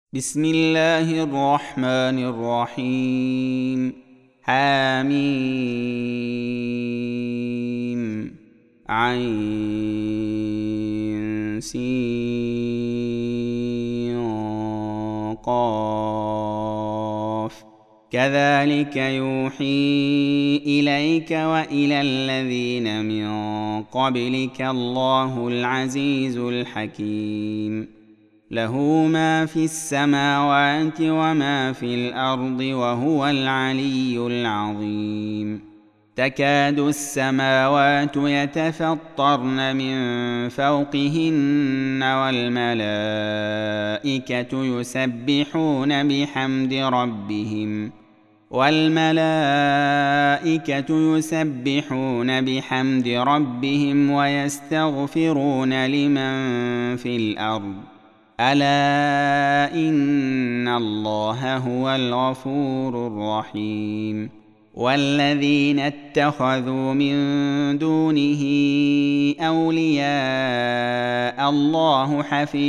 بسم الله الرحمن الرحيم. حميم عين سين قاف. كذلك يوحي إليك وإلى الذين من قبلك الله العزيز الحكيم. له ما في السماوات وما في الأرض وهو العلي العظيم. تكاد السماوات يتفطرن من فوقهن والملائكة يسبحون بحمد ربهم ويستغفرون لمن في الأرض. ألا إن الله هو الغفور الرحيم. والذين اتخذوا من دونه أولياء الله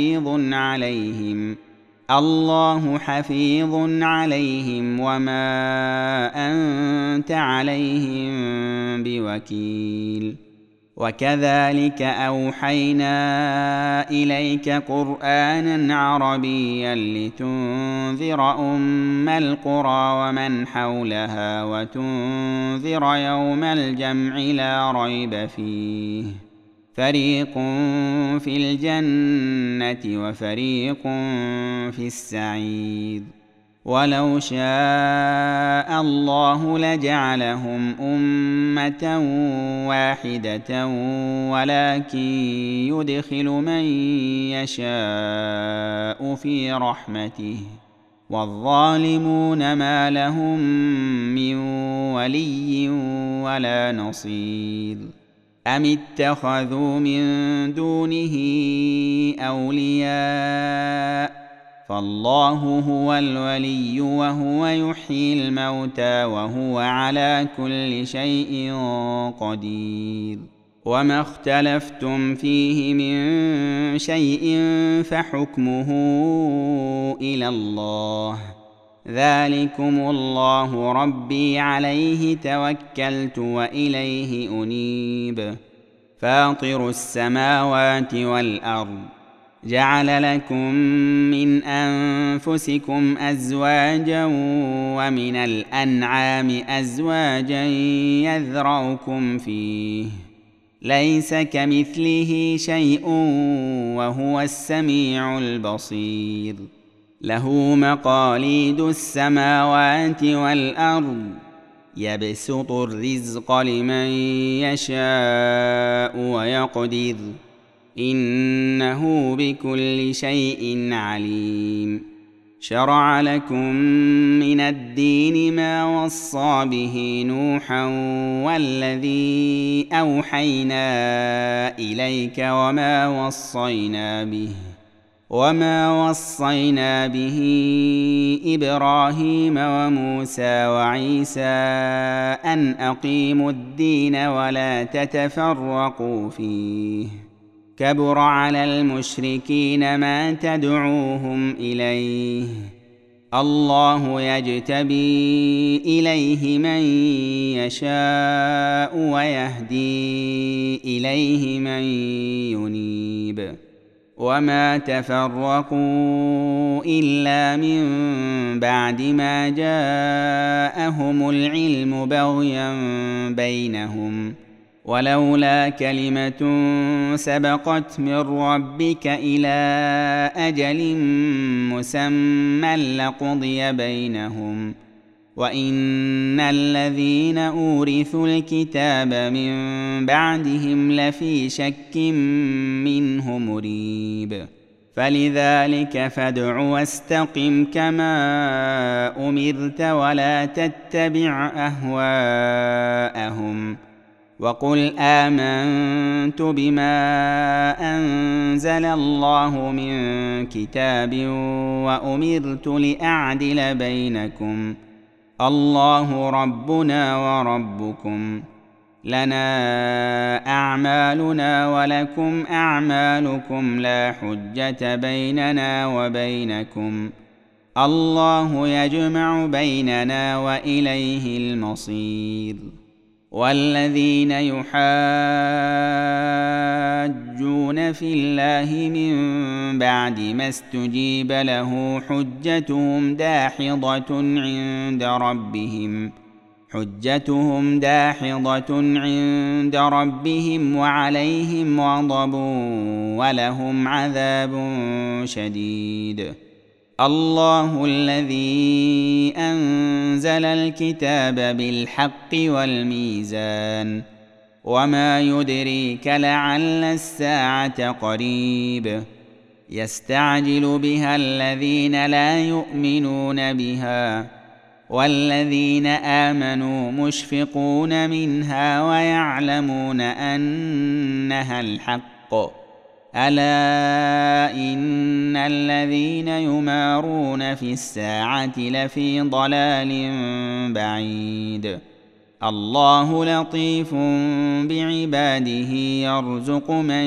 حفيظ عليهم وما أنت عليهم بوكيل. وكذلك أوحينا إليك قرآنا عربيا لتنذر أم القرى ومن حولها وتنذر يوم الجمع لا ريب فيه، فريق في الجنة وفريق في السعير. ولو شاء الله لجعلهم أمة واحدة ولكن يدخل من يشاء في رحمته، والظالمون ما لهم من ولي ولا نصير. أم اتخذوا من دونه أولياء فالله هو الولي وهو يحيي الموتى وهو على كل شيء قدير. وما اختلفتم فيه من شيء فحكمه إلى الله. ذلكم الله ربي عليه توكلت وإليه أنيب. فاطر السماوات والأرض جعل لكم من أنفسكم أزواجا ومن الأنعام أزواجا يذرأكم فيه، ليس كمثله شيء وهو السميع البصير. له مقاليد السماوات والأرض يبسط الرزق لمن يشاء ويقدر، إنه بكل شيء عليم. شرع لكم من الدين ما وصى به نوحا والذي أوحينا إليك وما وصينا به إبراهيم وموسى وعيسى أن أقيموا الدين ولا تتفرقوا فيه. كبر على المشركين ما تدعوهم إليه، الله يجتبي إليه من يشاء ويهدي إليه من ينيب. وما تفرقوا إلا من بعد ما جاءهم العلم بغيا بينهم، ولولا كلمة سبقت من ربك إلى أجل مسمى لقضي بينهم، وإن الذين أورثوا الكتاب من بعدهم لفي شك منه مريب. فلذلك فادع واستقم كما أمرت ولا تتبع أهواءهم، وقل آمنت بما أنزل الله من كتاب وأمرت لأعدل بينكم، الله ربنا وربكم، لنا أعمالنا ولكم أعمالكم لا حجة بيننا وبينكم، الله يجمع بيننا وإليه المصير. والذين يحاجون في الله من بعد ما استجيب له حجتهم داحضة عند ربهم وعليهم غضب ولهم عذاب شديد. الله الذي أنزل الكتاب بالحق والميزان وما يدريك لعل الساعة قريب يستعجل بها الذين لا يؤمنون بها والذين آمنوا مشفقون منها ويعلمون أنها الحق. ألا إن الذين يمارون في الساعة لفي ضلال بعيد. الله لطيف بعباده يرزق من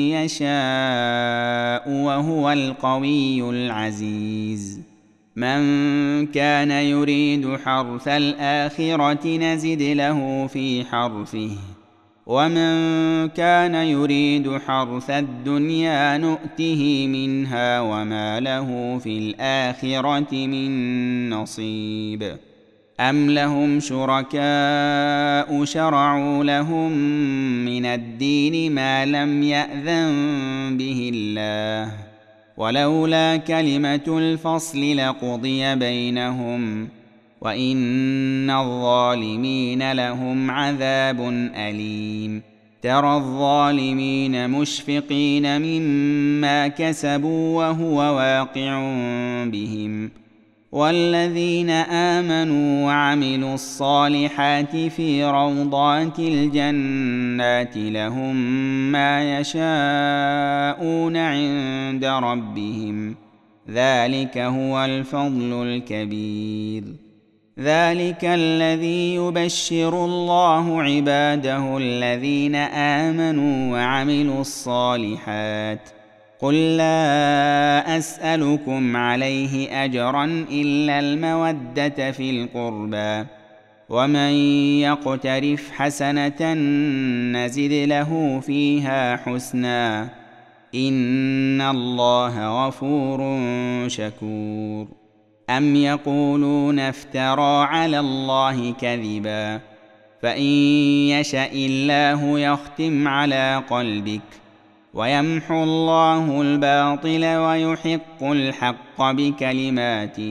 يشاء وهو القوي العزيز. من كان يريد حرث الآخرة نزد له في حرثه ومن كان يريد حرث الدنيا نؤته منها وما له في الآخرة من نصيب. أم لهم شركاء شرعوا لهم من الدين ما لم يأذن به الله ولولا كلمة الفصل لقضي بينهم وإن الظالمين لهم عذاب أليم. ترى الظالمين مشفقين مما كسبوا وهو واقع بهم والذين آمنوا وعملوا الصالحات في روضات الجنات لهم ما يشاءون عند ربهم ذلك هو الفضل الكبير. ذلك الذي يبشر الله عباده الذين آمنوا وعملوا الصالحات. قل لا أسألكم عليه أجرا إلا المودة في القربى ومن يقترف حسنة نزد له فيها حسنا إن الله غفور شكور. أم يقولون افترى على الله كذبا فإن يشأ الله يختم على قلبك ويمحو الله الباطل ويحق الحق بكلماته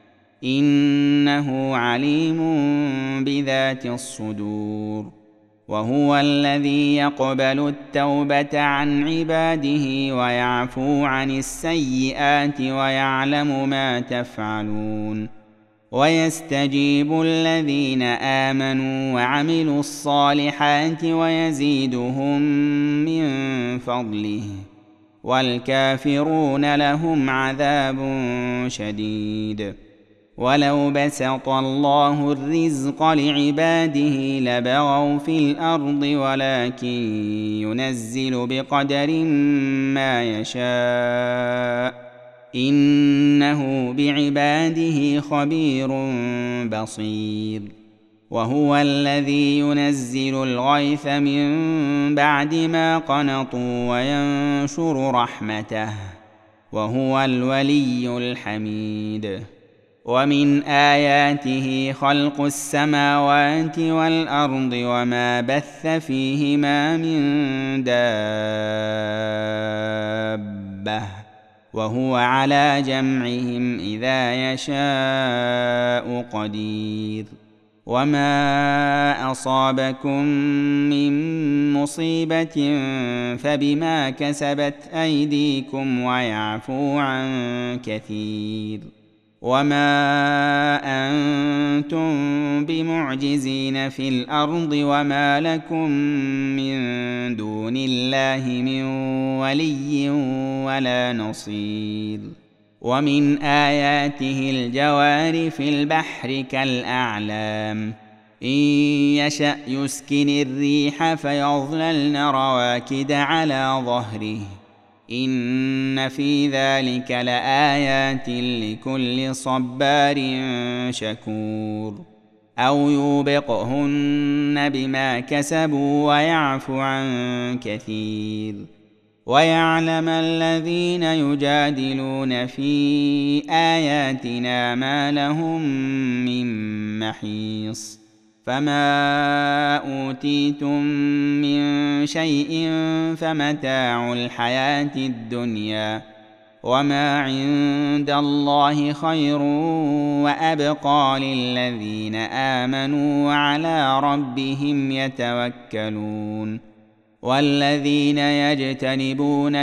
إنه عليم بذات الصدور. وهو الذي يقبل التوبة عن عباده ويعفو عن السيئات ويعلم ما تفعلون ويستجيب الذين آمنوا وعملوا الصالحات ويزيدهم من فضله والكافرون لهم عذاب شديد. ولو بسط الله الرزق لعباده لبغوا في الأرض ولكن ينزل بقدر ما يشاء إنه بعباده خبير بصير. وهو الذي ينزل الغيث من بعد ما قنطوا وينشر رحمته وهو الولي الحميد. ومن آياته خلق السماوات والأرض وما بث فيهما من دابة وهو على جمعهم إذا يشاء قدير. وما أصابكم من مصيبة فبما كسبت أيديكم ويعفو عن كثير. وما أنتم بمعجزين في الأرض وما لكم من دون الله من ولي ولا نصير. ومن آياته الجوار في البحر كالأعلام إن يشأ يسكن الريح فيظللن رواكد على ظهره إن في ذلك لآيات لكل صبار شكور أو يوبقهن بما كسبوا ويعفو عن كثير ويعلم الذين يجادلون في آياتنا ما لهم من محيص فما أوتيتم من شيء فمتاع الحياة الدنيا وما عند الله خير وأبقى للذين آمنوا وعلى ربهم يتوكلون والذين يجتنبون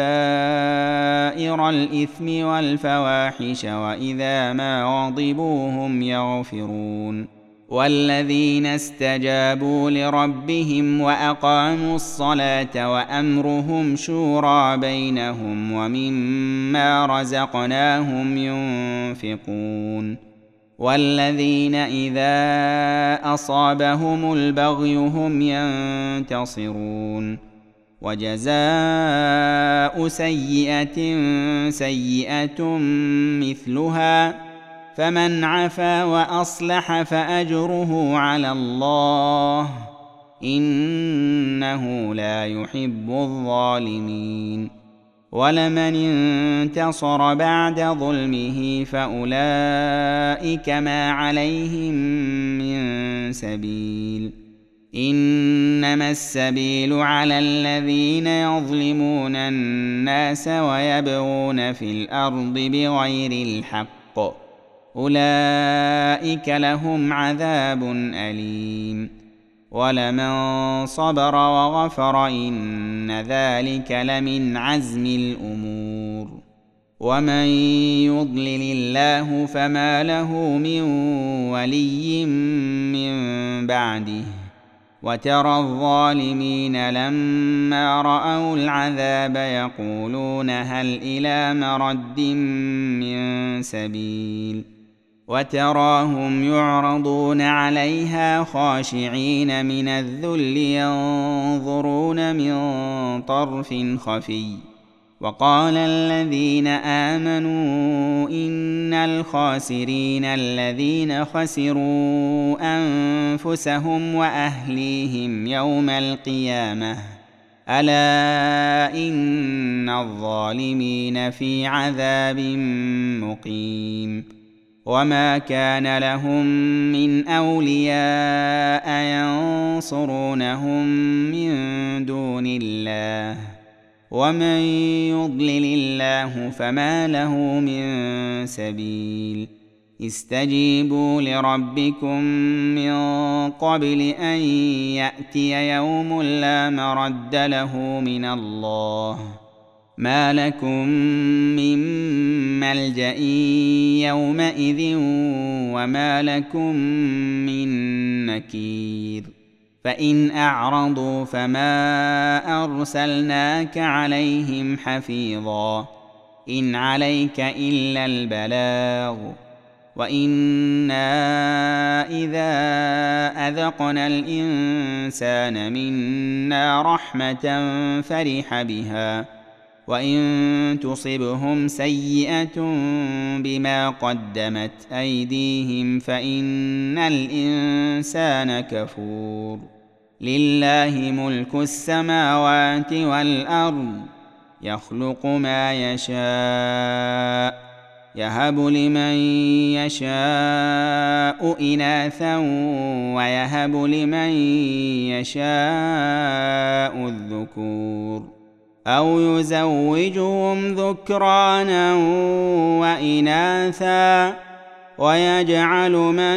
كبائر الإثم والفواحش وإذا ما غضبوا هم يغفرون والذين استجابوا لربهم وأقاموا الصلاة وأمرهم شورى بينهم ومما رزقناهم ينفقون والذين إذا أصابهم البغي هم ينتصرون وجزاء سيئة سيئة مثلها فمن عفا وأصلح فأجره على الله إنه لا يحب الظالمين ولمن انتصر بعد ظلمه فأولئك ما عليهم من سبيل إنما السبيل على الذين يظلمون الناس ويبغون في الأرض بغير الحق أولئك لهم عذاب أليم ولمن صبر وغفر إن ذلك لمن عزم الأمور ومن يضلل الله فما له من ولي من بعده وترى الظالمين لما رأوا العذاب يقولون هل إلى مرد من سبيل وتراهم يعرضون عليها خاشعين من الذل ينظرون من طرف خفي وقال الذين آمنوا إن الخاسرين الذين خسروا أنفسهم وأهليهم يوم القيامة ألا إن الظالمين في عذاب مقيم وما كان لهم من أولياء ينصرونهم من دون الله ومن يضلل الله فما له من سبيل استجيبوا لربكم من قبل أن يأتي يوم لا مرد له من الله ما لكم من ملجأ يومئذ وما لكم من نكير فإن أعرضوا فما أرسلناك عليهم حفيظا إن عليك إلا البلاغ وإنا إذا أذقنا الإنسان منا رحمة فرح بها وإن تصبهم سيئة بما قدمت أيديهم فإن الإنسان كفور لله ملك السماوات والأرض يخلق ما يشاء يهب لمن يشاء إناثا ويهب لمن يشاء الذكور أو يزوجهم ذكرانا وإناثا ويجعل من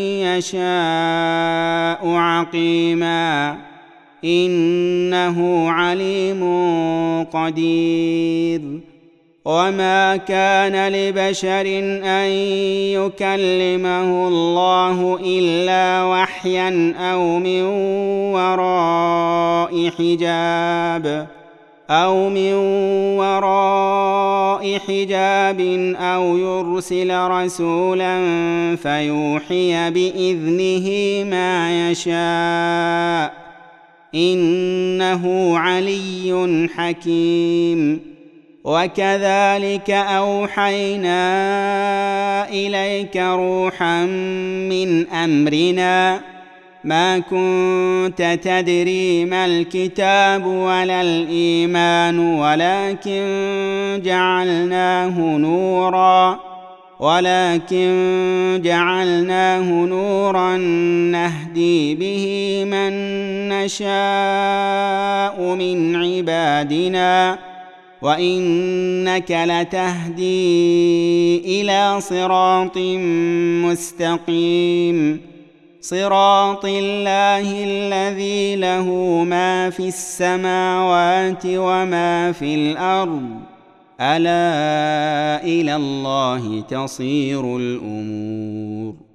يشاء عقيما إنه عليم قدير وما كان لبشر أن يكلمه الله إلا وحيا أو من وراء حجاب أو يرسل رسولا فيوحي بإذنه ما يشاء إنه علي حكيم وكذلك أوحينا إليك روحا من أمرنا ما كنت تدري ما الكتاب ولا الإيمان ولكن جعلناه نورا نهدي به من نشاء من عبادنا وإنك لتهدي إلى صراط مستقيم صراط الله الذي له ما في السماوات وما في الأرض ألا إلى الله تصير الأمور